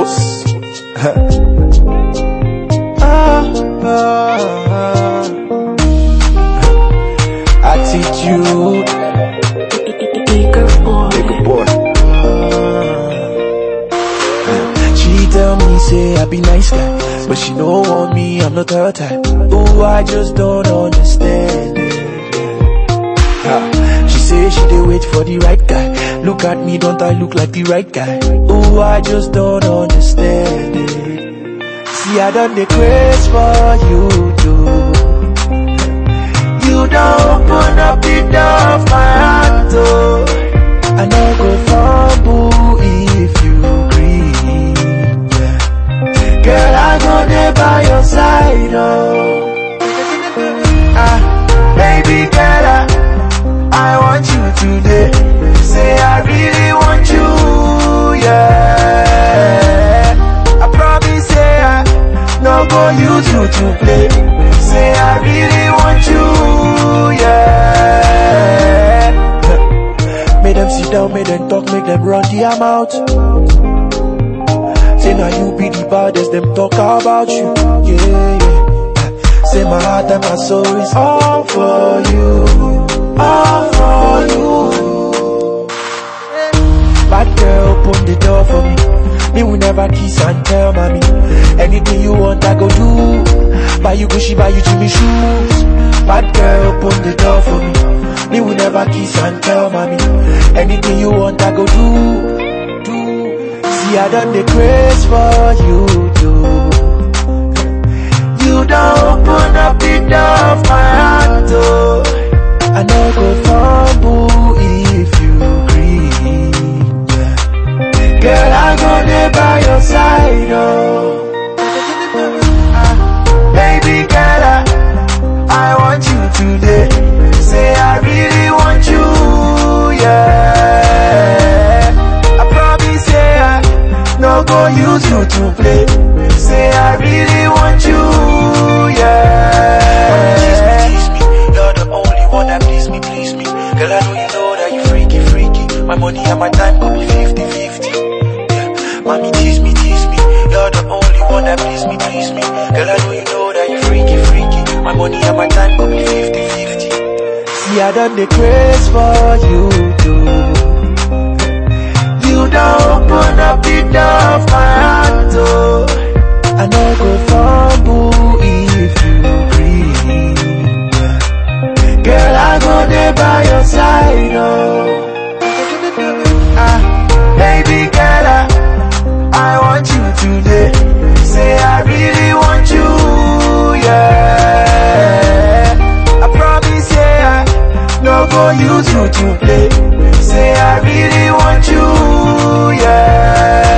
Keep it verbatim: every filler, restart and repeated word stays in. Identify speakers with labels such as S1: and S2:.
S1: boss. ah, ah, attitude.
S2: Bigger boy.
S1: Bigger boy. She tell me say I be nice guy, but she don't want me, I'm not her type. Oh, I just don't understand it. Ah, she say she dey wait for the right guy. Look at me, don't I look like the right guy? Oh, I just don't understand it. See, I done the craze for you too. You don't open up the door of my heart, oh. I no go fumble if you agree. Girl, I go there by your side, oh. Ah, baby girl, I, I want you today. Say I really want you, yeah. I promise, say I no go use you to play. Say I really want you, yeah. Make them sit down, make them talk, make them run the amount. Say now you be the baddest, them talk about you, yeah, yeah. Say my heart and my soul is all for you, all for you. Bad girl, open the door for me. Me will never kiss and tell mommy. Anything you want, I go do. Buy you Gucci, buy you Jimmy shoes. Bad girl, open the door for me. Me will never kiss and tell mommy. Anything you want, I go do. Do. See, I done the craze for you too. You don't open up the door of my heart, oh. I no go fumble if you agree. Girl, I go there by your side, oh. Ah, baby girl, I, I want you today. Say I really want you, yeah. I promise, say I no go use you to play. Say I really want you, yeah. Please me, please me, you're the only one that please me, please me. Girl, I know you know that you freaky, freaky. My money and my time could be fifty fifty. Mommy, tease me, tease me. You're the only one that please me, please me. Girl, I know you know that you're freaky, freaky. My money and my time could be fifty fifty. See, I done the craze for you too. You don't open up the door of my heart, oh. I no go fumble if you agree. Girl, I go there by your side, oh. Ah, baby girl, I I want you today. Say I really want you, yeah. I promise, say I no go use you to play. Say I really want you, yeah.